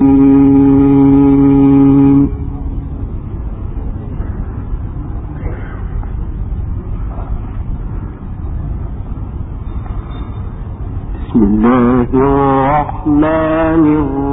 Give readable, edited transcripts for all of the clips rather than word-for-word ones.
بسم الله الرحمن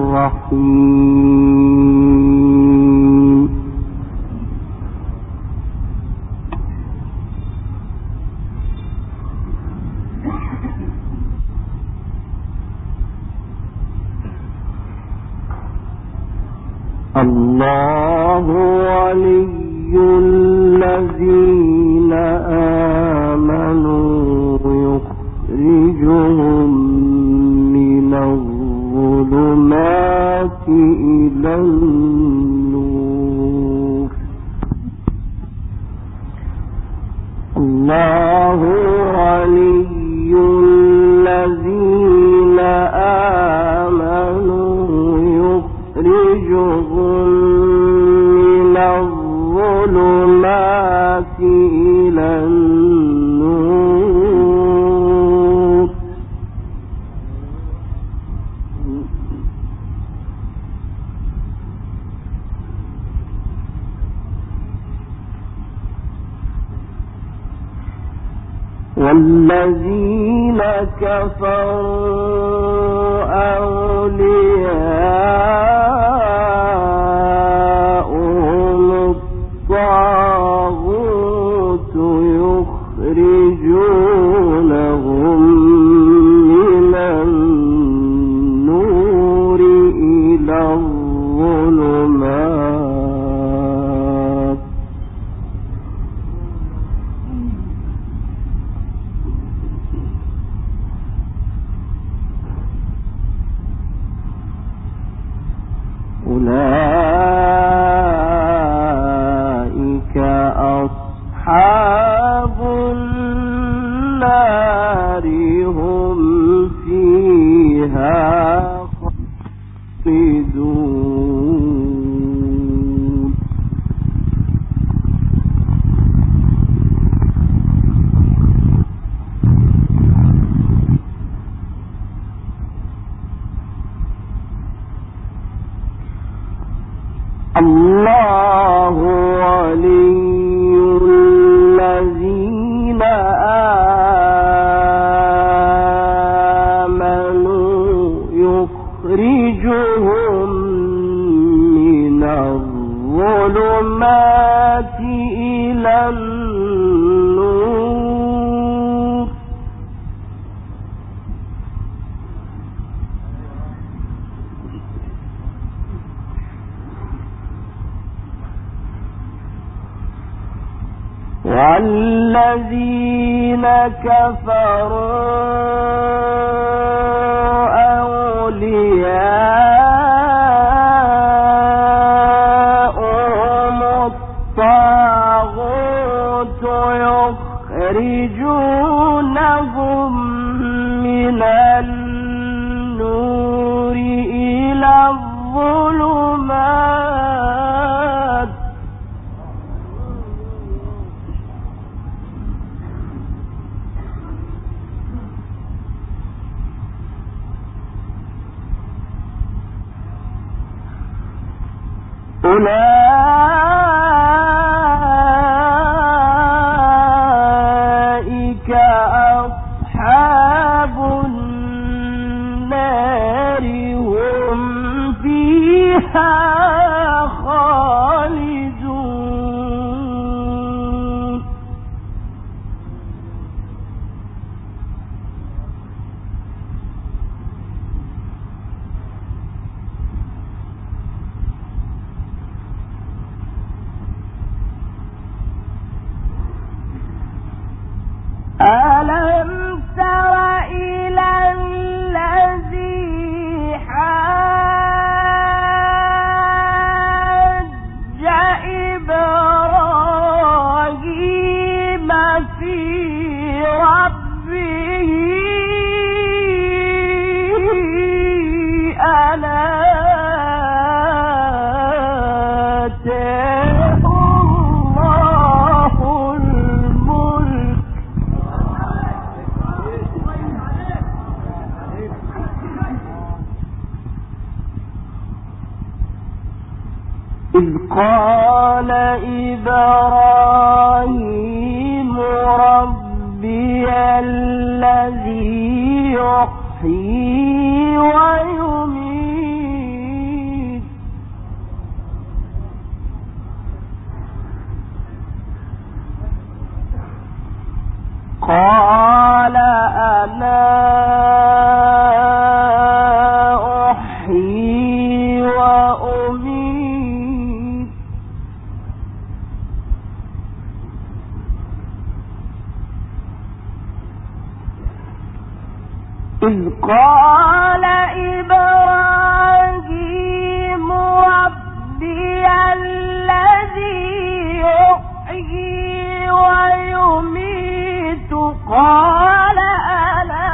الرحيم. الله ولي الذين آمنوا يخرجهم من الظلمات إلى النور. الله ولي الذين آمنوا يخرجهم من الظلمات إلى النور. والذين كفروا أولياؤهم الطاغوت يخرجونهم من النور إلى الظلمات. أولئك أصحاب النار هم فيها خالدون. الله ولي الذين آمنوا يخرجهم من الظلمات إلى النور. والذين كفروا أولياؤهم الطاغوت يخرجونهم من النور إلى الظلمات. أولئك أصحاب النار هم فيها خالدون. ألم تر إلى الذي حاج إذ قال إبراهيم ربي الذي يحيي ويميت قال أنا أحيي وأميت إذ قال إبراهيم ربي الذي يحيي ويميت قال أنا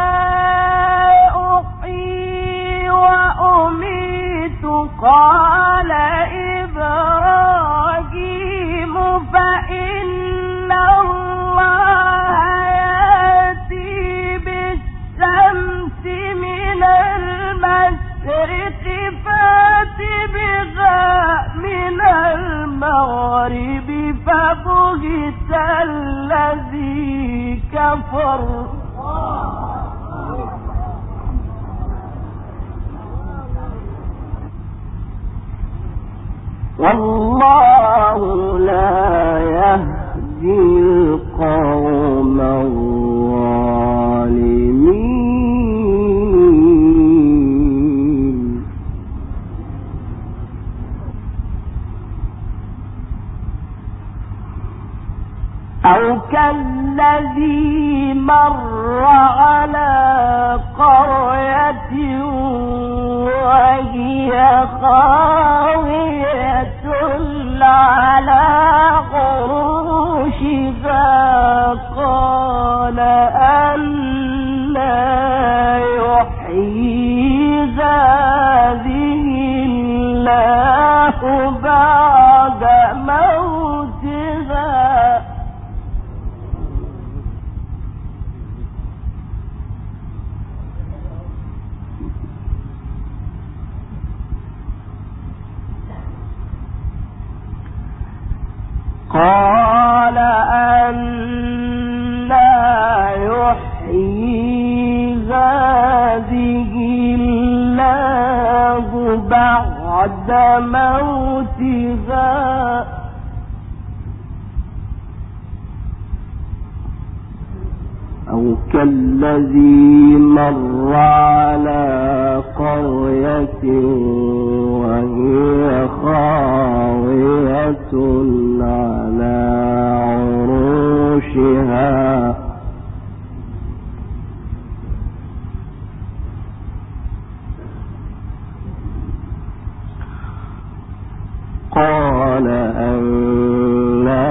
أحيي وأميت قال إبراهيم فإن الله يأتي بالشمس من المشرق فات بها من المغرب فبهت الذي كفر والله لا يهدي القوم الظالمين أو كالذي مر على قرية وهي خاوية على عروشها قال أنى يحيي هذه الله بعد موتها قال أنى يحيي هذه الله بعد موتها أو كالذي مر على قرية وهي خاوية على عروشها قال أنى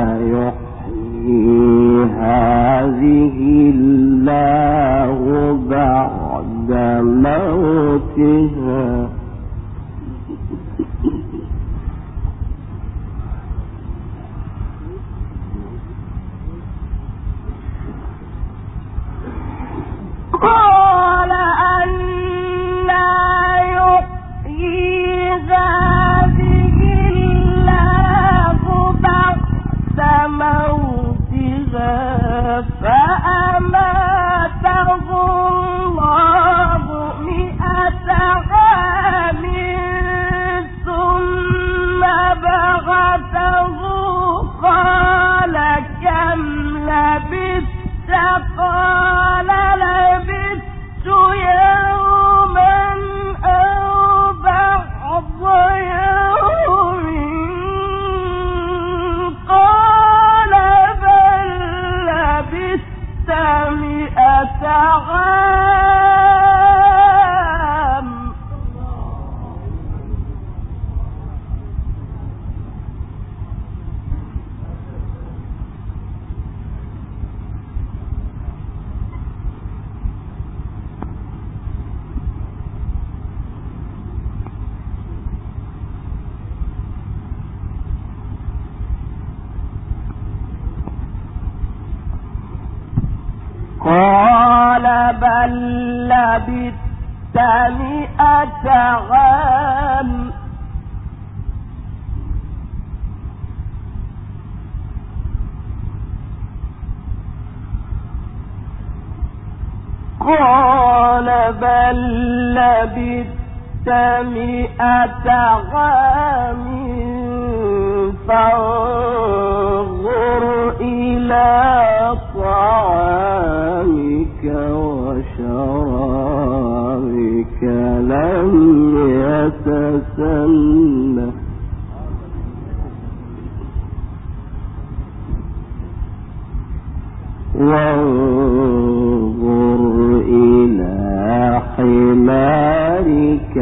يحيي هذه الله بعد موتها قال أنى يحيي هذه الله بعد موتها فأماته الله 100 عام ثم بعثه قال كم لبثت قال لبثت يوما أو بعض يوم قال بل لبثت 100 عام قال بل لبثت 100 عام بل لبثت 100 عام فانظر إلى طعامك وشرابك لم يتسنه وانظر إلى حمارك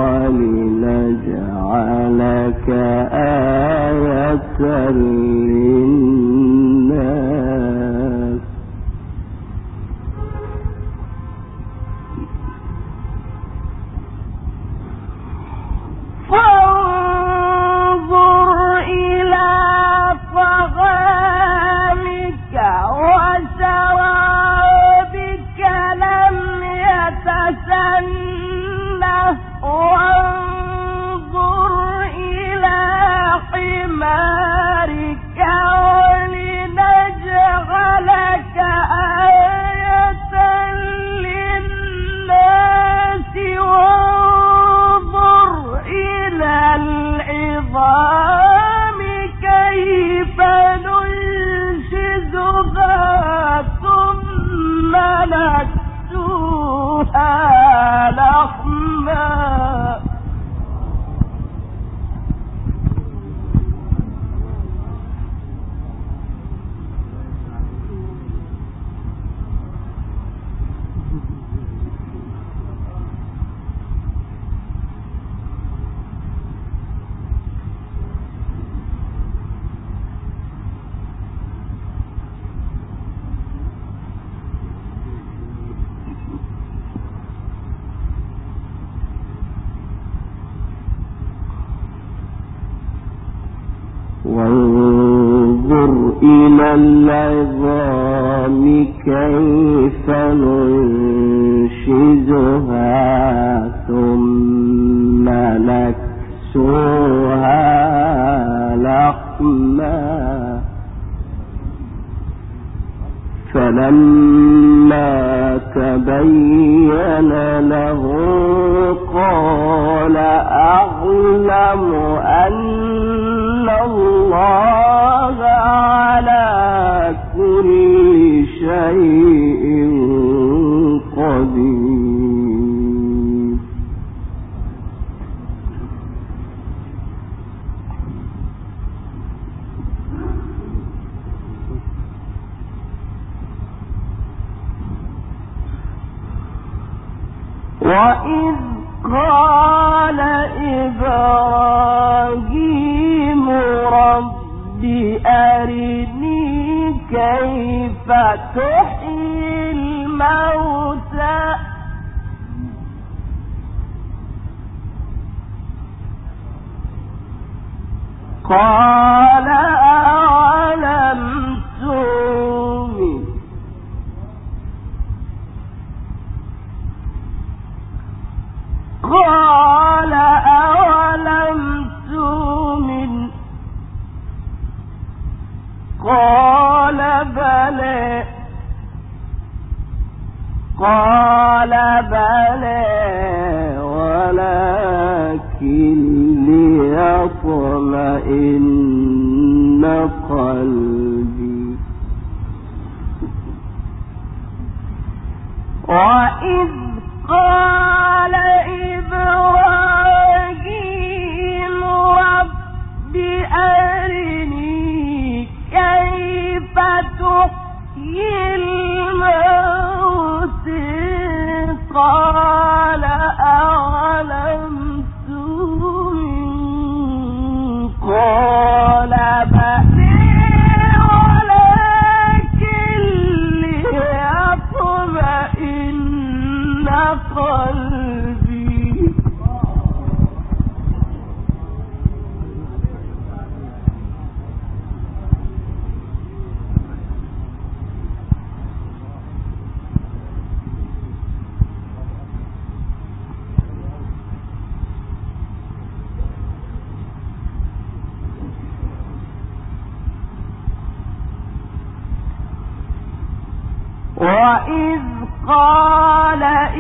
ولنجعلك آية للناس فانظر إلى طعامك وشرابك لم يتسنه وانظر إلى حمارك ولنجعلك آية للناس وانظر إلى العظام كيف ننشزها ثم نكسوها لحما وانظر إلى العظام كيف ننشزها ثم نكسوها لحما فلما تبين له قال أعلم أن الله على كل شيء قدير وإذ قال إبراهيم رب أرني كيف تحيي الموتى قال أولم تؤمن قال أولم تؤمن قال بلى ولكن ليطمئن قلبي وإذ قال إبراهيم رب أرني كيف تحيي الموتى قال أولم تؤمن قال بلى ولكن ليطمئن قلبي وإذ قال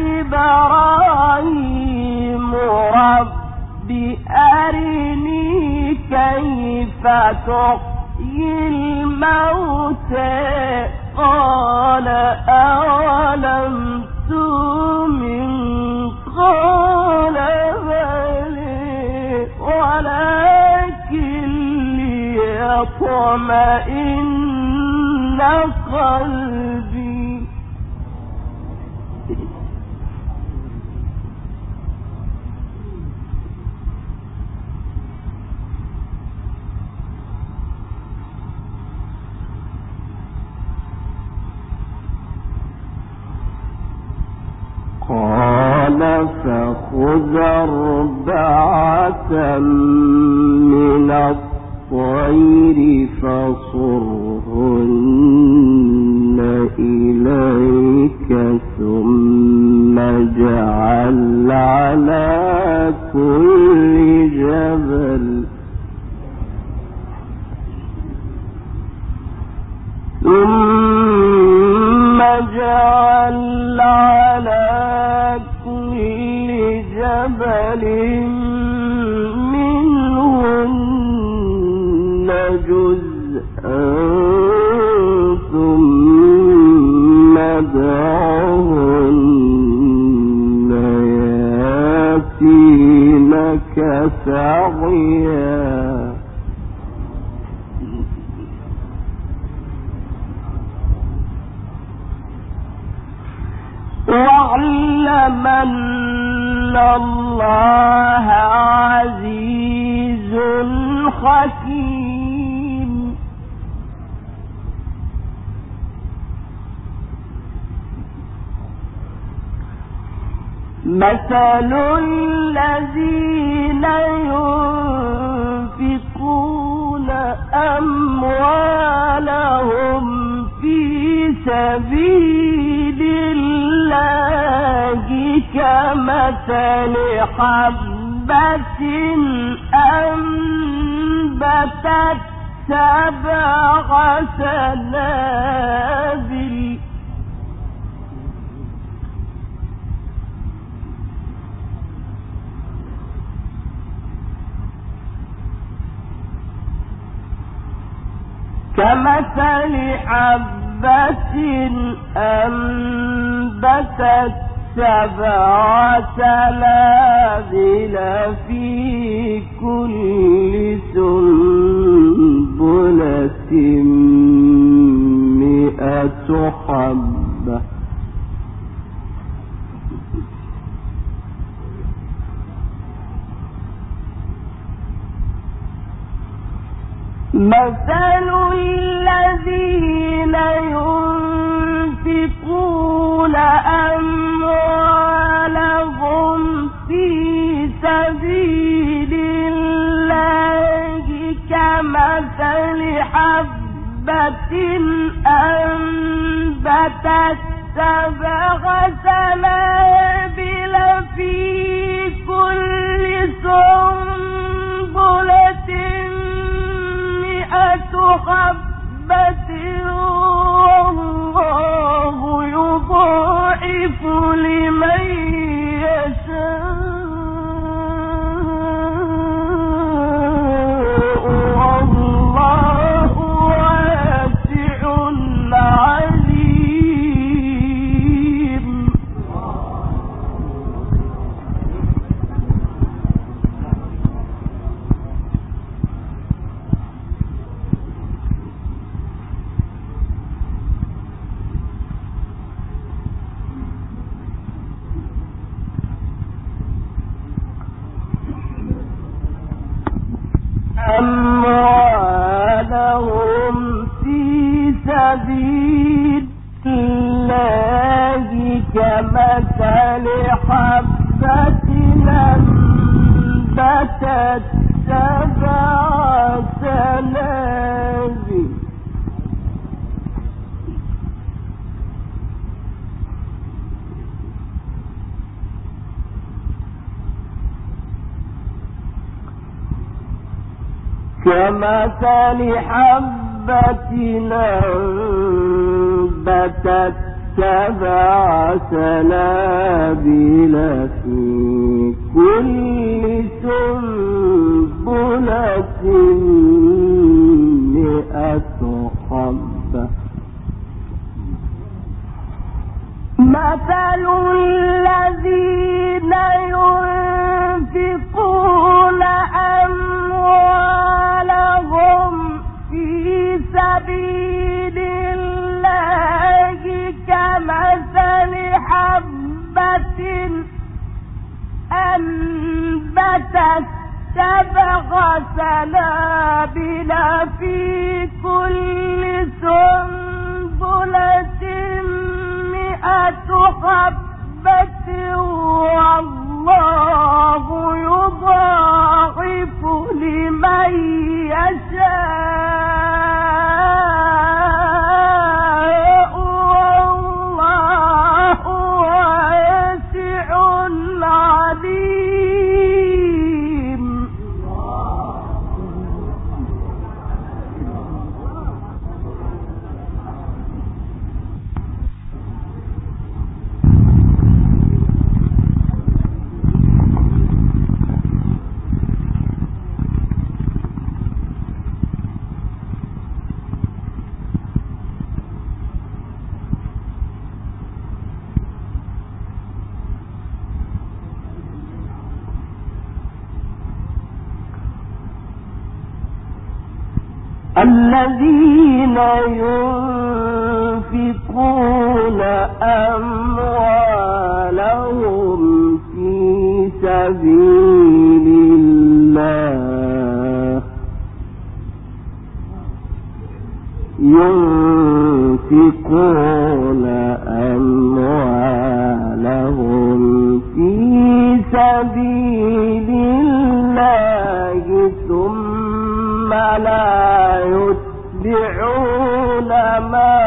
إبراهيم رب أرني كيف تحيي الموتى قال أولم تؤمن قال بلى ولكن ليطمئن قلبي قال فخذ 4 من الطير فصرهن إليك ثم اجعل على كل جبل منهن جزءا ثم ادعهن ياتينك سعيا واعلم أن الله عزيز حكيم مثل الذين ينفقون أموالهم في سبيل الله كمثل حبة أنبتت 7 سنابل كمثل حبة أنبتت 7 سنابل في كل سنبلة 100 حبة مثل الذين ينفقون أموالهم في سبيل الله كمثل حبة أنبتت 7 سنابل في كل سنبلة 100 حبة والله يضاعف لمن يشاء والله واسع عليم أموالهم في سبيل الله كمثل حبة أنبتت 7 سنابل كمثل حبة أنبتت 7 سنابل في كل سنبلة 100 حبة. مثل الذين ينفقون أموالهم في سبيل الله كمثل حبة أنبتت 7 سنابل في كل سنبلة 100 حبة والله يضاعف لمن يشاء والله واسع عليم. الذين ينفقون أموالهم في سبيل الله ينفقون أموالهم في سبيل الله ثم لا يتبعون ما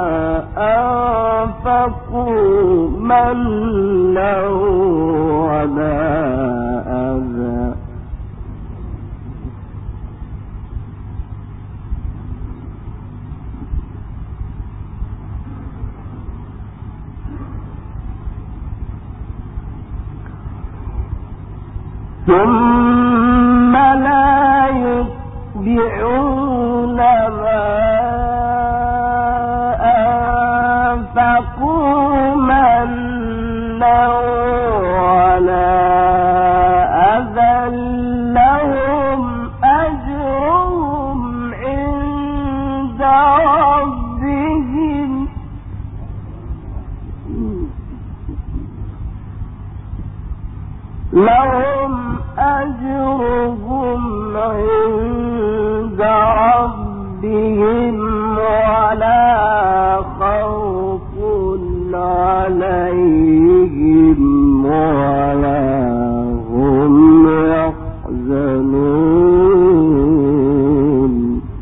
أنفقوا منا ولا أذى ثم لا يتبعون ما أنفقوا منا ولا أذى لهم أجرهم عند ربهم لهم أجرهم عند ربهم ولا خوف عليهم ولا هم يحزنون.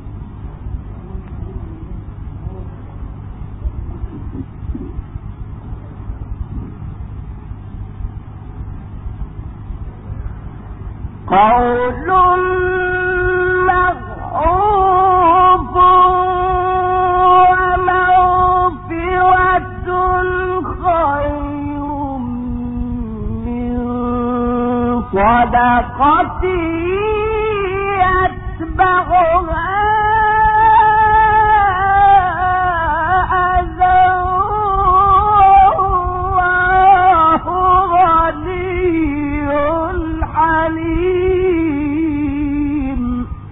قول معروف ومغفرة خير من صدقة يتبعها أذى والله غني حليم.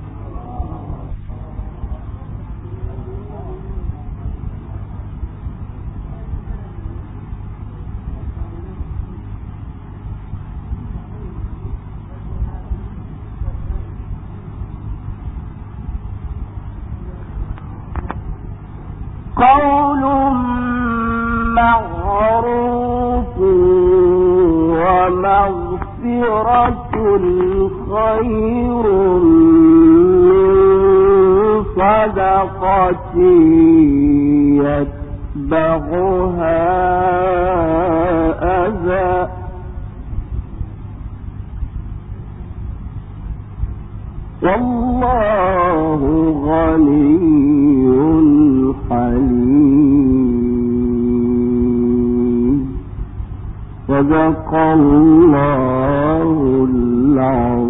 قول معروف ومغفرة خير من صدقة يتبعها أذى والله غني حليم. صدق الله العظيم.